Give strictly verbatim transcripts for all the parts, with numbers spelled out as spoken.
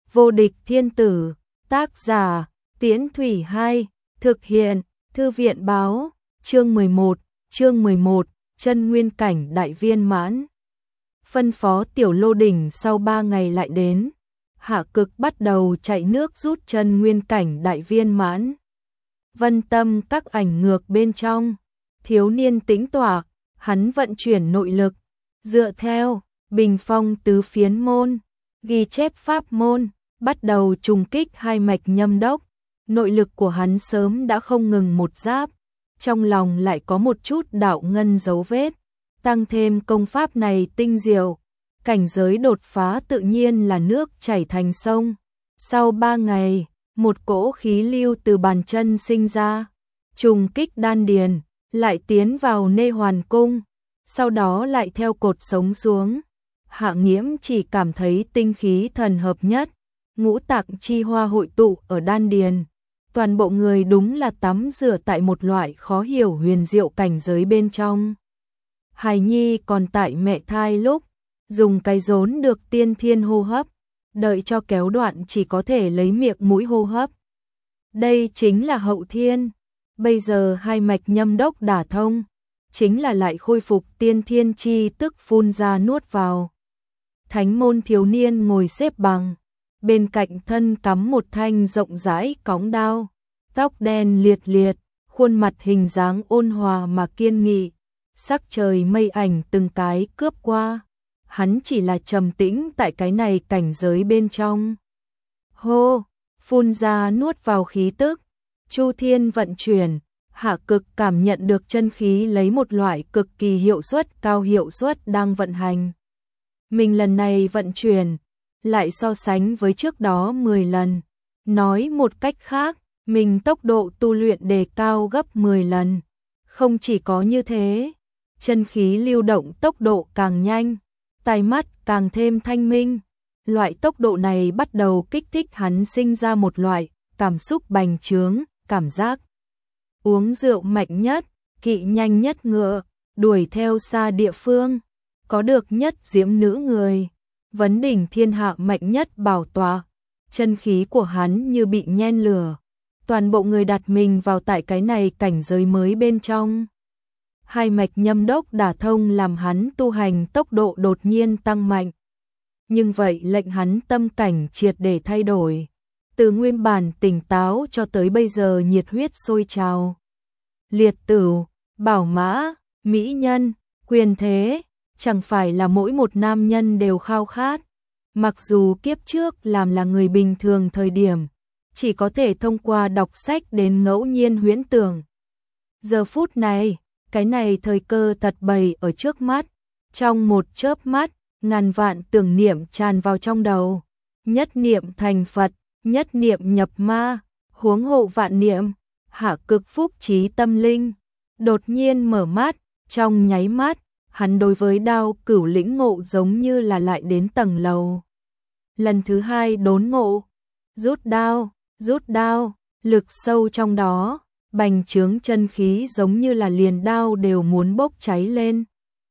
Vô địch thiên tử, tác giả, Tiễn Thủy Hai, thực hiện, Thư viện báo, chương mười một, chương mười một, chân nguyên cảnh đại viên mãn. Phân phó Tiểu Lô Đỉnh sau ba ngày lại đến, Hạ Cực bắt đầu chạy nước rút chân nguyên cảnh đại viên mãn. Vân tâm các ảnh ngược bên trong, thiếu niên tĩnh tọa, hắn vận chuyển nội lực, dựa theo bình phong tứ phiến môn, ghi chép pháp môn, bắt đầu trùng kích hai mạch nhâm đốc. Nội lực của hắn sớm đã không ngừng một giáp, trong lòng lại có một chút đạo ngân dấu vết, tăng thêm công pháp này tinh diệu, cảnh giới đột phá tự nhiên là nước chảy thành sông. Sau ba ngày, một cỗ khí lưu từ bàn chân sinh ra, trùng kích đan điền, lại tiến vào nê hoàn cung, sau đó lại theo cột sống xuống. Hạ Nghiễm chỉ cảm thấy tinh khí thần hợp nhất, ngũ tạng chi hoa hội tụ ở đan điền. Toàn bộ người đúng là tắm rửa tại một loại khó hiểu huyền diệu cảnh giới bên trong. Hài nhi còn tại mẹ thai lúc, dùng cái rốn được tiên thiên hô hấp, đợi cho kéo đoạn chỉ có thể lấy miệng mũi hô hấp. Đây chính là hậu thiên, bây giờ hai mạch nhâm đốc đả thông, chính là lại khôi phục tiên thiên chi tức phun ra nuốt vào. Thánh môn thiếu niên ngồi xếp bằng, bên cạnh thân cắm một thanh rộng rãi cóng đao, tóc đen liệt liệt, khuôn mặt hình dáng ôn hòa mà kiên nghị, sắc trời mây ảnh từng cái cướp qua, hắn chỉ là trầm tĩnh tại cái này cảnh giới bên trong. Hô, phun ra nuốt vào khí tức, chu thiên vận chuyển, Hạ Cực cảm nhận được chân khí lấy một loại cực kỳ hiệu suất cao hiệu suất đang vận hành. Mình lần này vận chuyển, lại so sánh với trước đó mười lần. Nói một cách khác, mình tốc độ tu luyện đề cao gấp mười lần. Không chỉ có như thế, chân khí lưu động tốc độ càng nhanh, tai mắt càng thêm thanh minh. Loại tốc độ này bắt đầu kích thích hắn sinh ra một loại cảm xúc bành trướng, cảm giác uống rượu mạnh nhất, kỵ nhanh nhất ngựa, đuổi theo xa địa phương, có được nhất diễm nữ người, vấn đỉnh thiên hạ mạnh nhất bảo tọa. Chân khí của hắn như bị nhen lửa, toàn bộ người đặt mình vào tại cái này cảnh giới mới bên trong. Hai mạch nhâm đốc đả thông làm hắn tu hành tốc độ đột nhiên tăng mạnh. Nhưng vậy lệnh hắn tâm cảnh triệt để thay đổi, từ nguyên bản tỉnh táo cho tới bây giờ nhiệt huyết sôi trào. Liệt tửu, bảo mã, mỹ nhân, quyền thế, chẳng phải là mỗi một nam nhân đều khao khát. Mặc dù kiếp trước làm là người bình thường thời điểm, chỉ có thể thông qua đọc sách đến ngẫu nhiên huyễn tưởng. Giờ phút này, cái này thời cơ thật bày ở trước mắt, trong một chớp mắt, ngàn vạn tưởng niệm tràn vào trong đầu. Nhất niệm thành Phật, nhất niệm nhập ma, huống hộ vạn niệm. Hạ Cực phúc trí tâm linh, đột nhiên mở mắt, trong nháy mắt, hắn đối với đao cửu lĩnh ngộ giống như là lại đến tầng lầu. Lần thứ hai đốn ngộ, rút đao, rút đao, lực sâu trong đó, bành trướng chân khí giống như là liền đao đều muốn bốc cháy lên.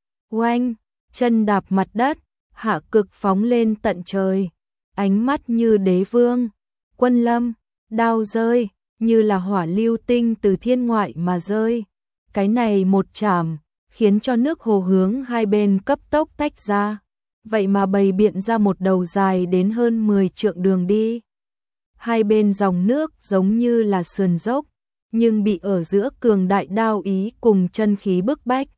Oanh, chân đạp mặt đất, Hạ Cực phóng lên tận trời, ánh mắt như đế vương, quân lâm, đao rơi, như là hỏa lưu tinh từ thiên ngoại mà rơi. Cái này một chạm, khiến cho nước hồ hướng hai bên cấp tốc tách ra, vậy mà bày biện ra một đầu dài đến hơn mười trượng đường đi. Hai bên dòng nước giống như là sườn dốc, nhưng bị ở giữa cường đại đao ý cùng chân khí bức bách,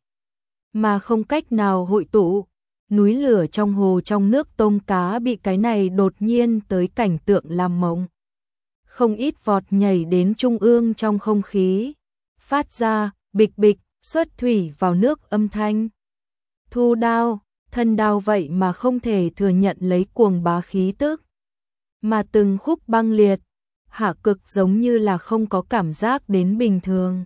mà không cách nào hội tụ. Núi lửa trong hồ trong nước tôm cá bị cái này đột nhiên tới cảnh tượng làm mộng. Không ít vọt nhảy đến trung ương trong không khí, phát ra bịch bịch xuất thủy vào nước âm thanh. Thu đao, thân đao vậy mà không thể thừa nhận lấy cuồng bá khí tức, mà từng khúc băng liệt. Hạ Cực giống như là không có cảm giác đến bình thường,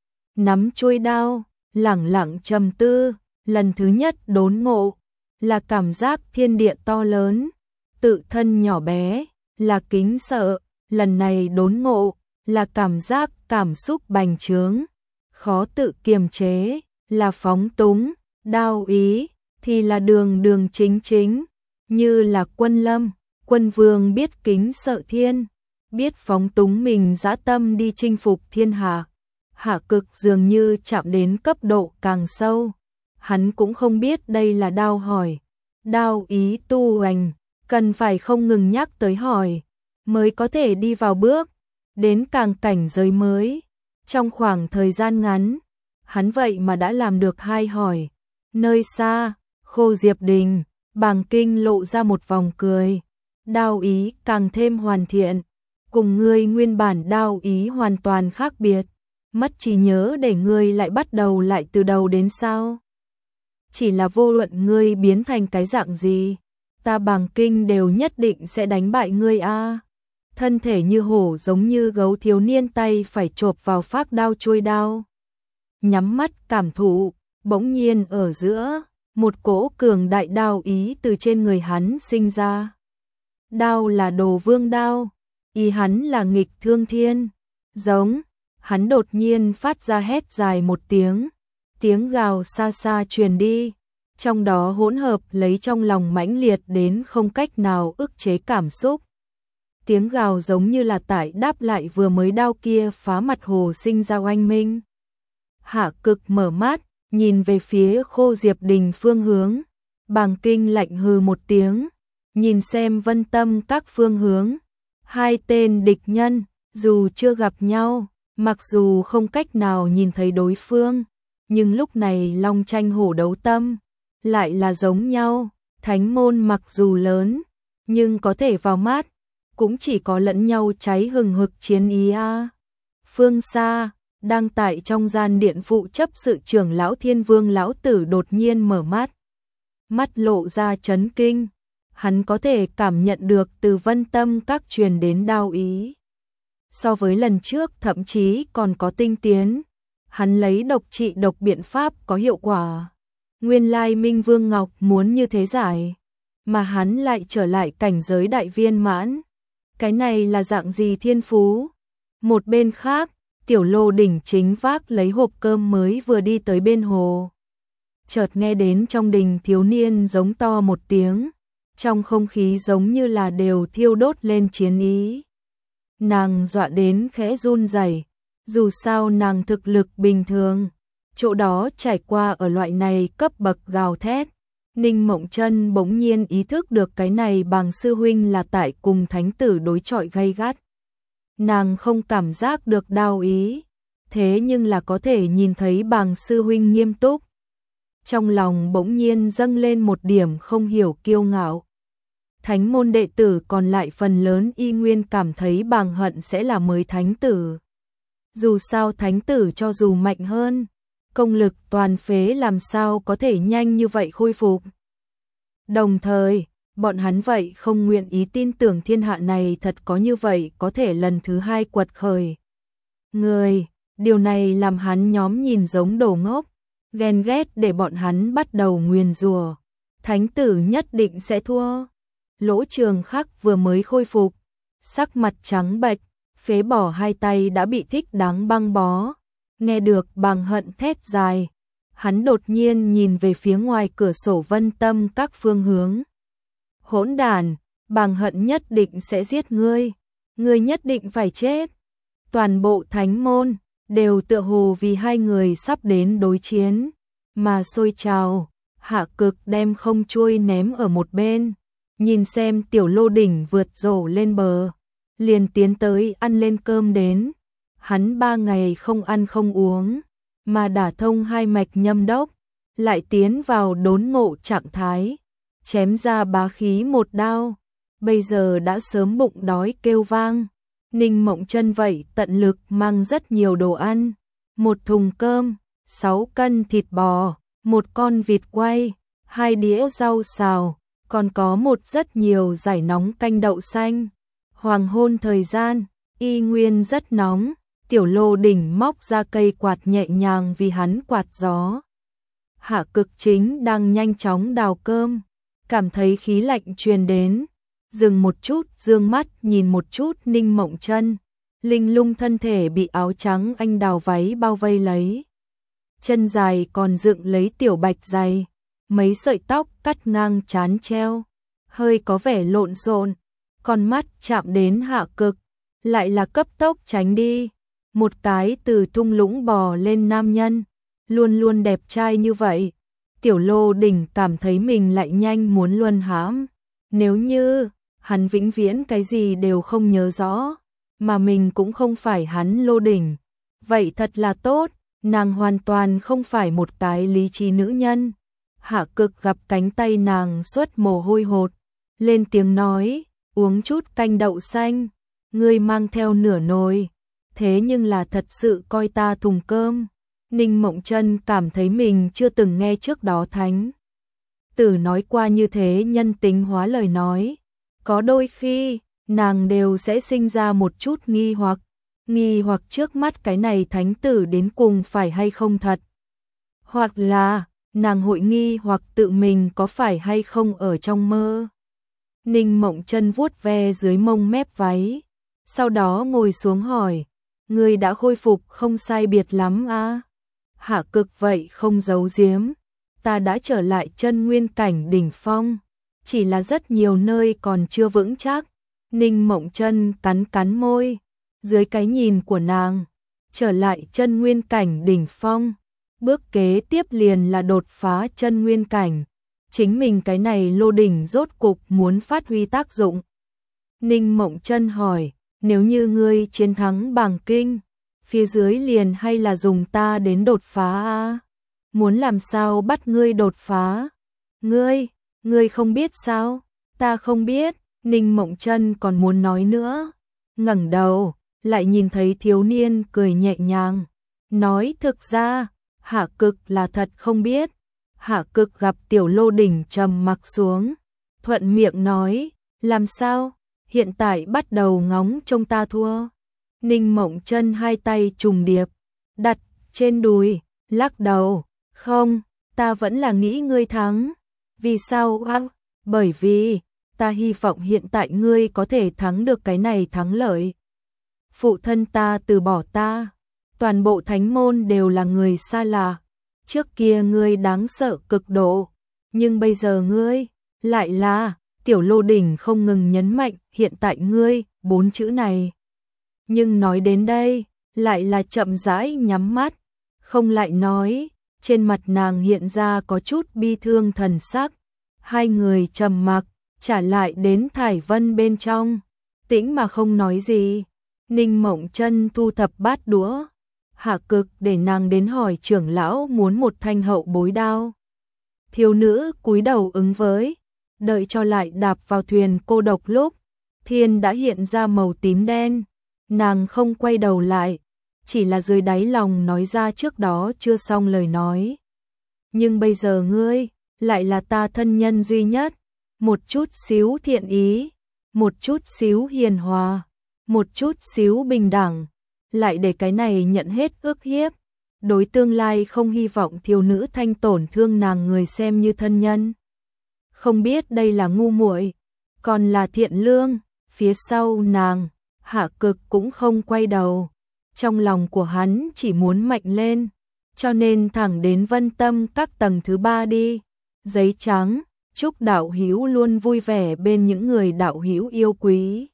nắm chuôi đao, lẳng lặng trầm tư. Lần thứ nhất đốn ngộ là cảm giác thiên địa to lớn, tự thân nhỏ bé, là kính sợ. Lần này đốn ngộ là cảm giác cảm xúc bành trướng, khó tự kiềm chế, là phóng túng. Đao ý thì là đường đường chính chính, như là quân lâm, Quân vương biết kính sợ thiên, biết phóng túng mình dã tâm đi chinh phục thiên hạ. Hạ Cực dường như chạm đến cấp độ càng sâu. Hắn cũng không biết đây là đao hỏi, đao ý tu hành, cần phải không ngừng nhắc tới hỏi, mới có thể đi vào bước, đến càng cảnh giới mới. Trong khoảng thời gian ngắn, hắn vậy mà đã làm được hai hỏi. Nơi xa, Khô Diệp Đình, Bàng Kinh lộ ra một vòng cười. Đao ý càng thêm hoàn thiện, cùng ngươi nguyên bản đao ý hoàn toàn khác biệt. Mất trí nhớ để ngươi lại bắt đầu lại từ đầu đến sao? Chỉ là vô luận ngươi biến thành cái dạng gì, ta Bàng Kinh đều nhất định sẽ đánh bại ngươi a. Thân thể như hổ giống như gấu thiếu niên tay phải chộp vào phác đao chuôi đao. Nhắm mắt cảm thụ, bỗng nhiên ở giữa, một cỗ cường đại đao ý từ trên người hắn sinh ra. Đao là đồ vương đao, ý hắn là nghịch thương thiên. Giống, hắn đột nhiên phát ra hét dài một tiếng, tiếng gào xa xa truyền đi, trong đó hỗn hợp lấy trong lòng mãnh liệt đến không cách nào ức chế cảm xúc. Tiếng gào giống như là tại đáp lại vừa mới đao kia phá mặt hồ sinh ra oanh minh. Hạ Cực mở mắt, nhìn về phía Khô Diệp Đình phương hướng. Bàng Kinh lạnh hừ một tiếng, nhìn xem Vân Tâm các phương hướng. Hai tên địch nhân, dù chưa gặp nhau, mặc dù không cách nào nhìn thấy đối phương, nhưng lúc này long tranh hổ đấu tâm, lại là giống nhau. Thánh môn mặc dù lớn, nhưng có thể vào mắt, cũng chỉ có lẫn nhau cháy hừng hực chiến ý a. Phương xa, đang tại trong gian điện phụ chấp sự trưởng lão Thiên Vương lão tử đột nhiên mở mắt. Mắt lộ ra chấn kinh, hắn có thể cảm nhận được từ Vân Tâm các truyền đến đao ý. So với lần trước thậm chí còn có tinh tiến, hắn lấy độc trị độc biện pháp có hiệu quả. Nguyên lai Minh Vương Ngọc muốn như thế giải, mà hắn lại trở lại cảnh giới đại viên mãn. Cái này là dạng gì thiên phú? Một bên khác, Tiểu Lô Đỉnh chính vác lấy hộp cơm mới vừa đi tới bên hồ. Chợt nghe đến trong đình thiếu niên giống to một tiếng, trong không khí giống như là đều thiêu đốt lên chiến ý. Nàng dọa đến khẽ run rẩy, dù sao nàng thực lực bình thường, chỗ đó trải qua ở loại này cấp bậc gào thét. Ninh Mộng Chân bỗng nhiên ý thức được cái này Bàng sư huynh là tại cùng thánh tử đối chọi gay gắt. Nàng không cảm giác được đao ý, thế nhưng là có thể nhìn thấy Bàng sư huynh nghiêm túc. Trong lòng bỗng nhiên dâng lên một điểm không hiểu kiêu ngạo. Thánh môn đệ tử còn lại phần lớn y nguyên cảm thấy Bàng Hận sẽ là mới thánh tử. Dù sao thánh tử cho dù mạnh hơn, công lực toàn phế làm sao có thể nhanh như vậy khôi phục. Đồng thời, bọn hắn vậy không nguyện ý tin tưởng thiên hạ này thật có như vậy có thể lần thứ hai quật khởi. Người, điều này làm hắn nhóm nhìn giống đồ ngốc, ghen ghét để bọn hắn bắt đầu nguyền rủa. Thánh tử nhất định sẽ thua. Lỗ Trường Khắc vừa mới khôi phục, sắc mặt trắng bệch, phế bỏ hai tay đã bị thích đáng băng bó. Nghe được Bàng Hận thét dài, hắn đột nhiên nhìn về phía ngoài cửa sổ Vân Tâm các phương hướng. Hỗn đản, Bàng Hận nhất định sẽ giết ngươi, ngươi nhất định phải chết. Toàn bộ thánh môn đều tựa hồ vì hai người sắp đến đối chiến mà sôi trào. Hạ Cực đem không chuôi ném ở một bên, nhìn xem Tiểu Lô Đỉnh vượt rổ lên bờ, liền tiến tới ăn lên cơm đến. Hắn ba ngày không ăn không uống, mà đả thông hai mạch nhâm đốc, lại tiến vào đốn ngộ trạng thái, chém ra bá khí một đao, bây giờ đã sớm bụng đói kêu vang. Ninh Mộng Chân vậy tận lực mang rất nhiều đồ ăn, một thùng cơm, sáu cân thịt bò, một con vịt quay, hai đĩa rau xào, còn có một rất nhiều giải nóng canh đậu xanh. Hoàng hôn thời gian, y nguyên rất nóng. Tiểu Lô Đỉnh móc ra cây quạt nhẹ nhàng vì hắn quạt gió. Hạ Cực chính đang nhanh chóng đào cơm, cảm thấy khí lạnh truyền đến, dừng một chút, dương mắt nhìn một chút Ninh Mộng Chân, linh lung thân thể bị áo trắng anh đào váy bao vây lấy. Chân dài còn dựng lấy tiểu bạch dày, mấy sợi tóc cắt ngang trán treo, hơi có vẻ lộn xộn, con mắt chạm đến Hạ Cực, lại là cấp tốc tránh đi. Một cái từ thung lũng bò lên nam nhân, luôn luôn đẹp trai như vậy. Tiểu Lô Đỉnh cảm thấy mình lại nhanh muốn luân hãm. Nếu như hắn vĩnh viễn cái gì đều không nhớ rõ, mà mình cũng không phải hắn Lô Đỉnh, vậy thật là tốt, nàng hoàn toàn không phải một cái lý trí nữ nhân. Hạ Cực gặp cánh tay nàng xuất mồ hôi hột, lên tiếng nói, uống chút canh đậu xanh, ngươi mang theo nửa nồi, thế nhưng là thật sự coi ta thùng cơm. Ninh Mộng Chân cảm thấy mình chưa từng nghe trước đó thánh tử nói qua như thế nhân tính hóa lời nói. Có đôi khi, nàng đều sẽ sinh ra một chút nghi hoặc, nghi hoặc trước mắt cái này thánh tử đến cùng phải hay không thật. Hoặc là, nàng hội nghi hoặc tự mình có phải hay không ở trong mơ. Ninh Mộng Chân vuốt ve dưới mông mép váy, sau đó ngồi xuống hỏi, ngươi đã khôi phục không sai biệt lắm à? Hạ Cực vậy không giấu giếm, ta đã trở lại chân nguyên cảnh đỉnh phong, chỉ là rất nhiều nơi còn chưa vững chắc. Ninh Mộng Chân cắn cắn môi, dưới cái nhìn của nàng, trở lại chân nguyên cảnh đỉnh phong, bước kế tiếp liền là đột phá chân nguyên cảnh. Chính mình cái này Lô Đỉnh rốt cục muốn phát huy tác dụng. Ninh Mộng Chân hỏi, nếu như ngươi chiến thắng Bàng Kinh, phía dưới liền hay là dùng ta đến đột phá a? Muốn làm sao bắt ngươi đột phá? Ngươi, ngươi không biết sao? Ta không biết. Ninh Mộng Chân còn muốn nói nữa, ngẩng đầu, lại nhìn thấy thiếu niên cười nhẹ nhàng, nói thực ra, Hạ Cực là thật không biết. Hạ Cực gặp Tiểu Lô Đỉnh trầm mặc xuống, thuận miệng nói, làm sao, hiện tại bắt đầu ngóng trông ta thua. Ninh Mộng Chân hai tay trùng điệp, đặt trên đùi, lắc đầu, không, ta vẫn là nghĩ ngươi thắng. Vì sao a? Bởi vì, ta hy vọng hiện tại ngươi có thể thắng được cái này thắng lợi. Phụ thân ta từ bỏ ta, toàn bộ thánh môn đều là người xa lạ. Trước kia ngươi đáng sợ cực độ, nhưng bây giờ ngươi lại là, Tiểu Lô Đỉnh không ngừng nhấn mạnh hiện tại ngươi, bốn chữ này. Nhưng nói đến đây, lại là chậm rãi nhắm mắt, không lại nói, trên mặt nàng hiện ra có chút bi thương thần sắc. Hai người trầm mặc, trả lại đến Thải Vân bên trong, tĩnh mà không nói gì. Ninh Mộng Chân thu thập bát đũa, Hạ Cực để nàng đến hỏi trưởng lão muốn một thanh hậu bối đao. Thiếu nữ cúi đầu ứng với, đợi cho lại đạp vào thuyền cô độc lúc, thiên đã hiện ra màu tím đen, nàng không quay đầu lại, chỉ là dưới đáy lòng nói ra trước đó chưa xong lời nói. Nhưng bây giờ ngươi, lại là ta thân nhân duy nhất, một chút xíu thiện ý, một chút xíu hiền hòa, một chút xíu bình đẳng, lại để cái này nhận hết ức hiếp. Đối tương lai không hy vọng thiếu nữ thanh tổn thương nàng người xem như thân nhân. Không biết đây là ngu muội, còn là thiện lương. Phía sau nàng, Hạ Cực cũng không quay đầu. Trong lòng của hắn chỉ muốn mạnh lên, cho nên thẳng đến Vân Tâm các tầng thứ ba đi. Giấy trắng, chúc đạo hữu luôn vui vẻ bên những người đạo hữu yêu quý.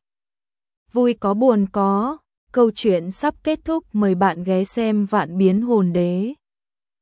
Vui có buồn có, câu chuyện sắp kết thúc, mời bạn ghé xem Vạn Biến Hồn Đế.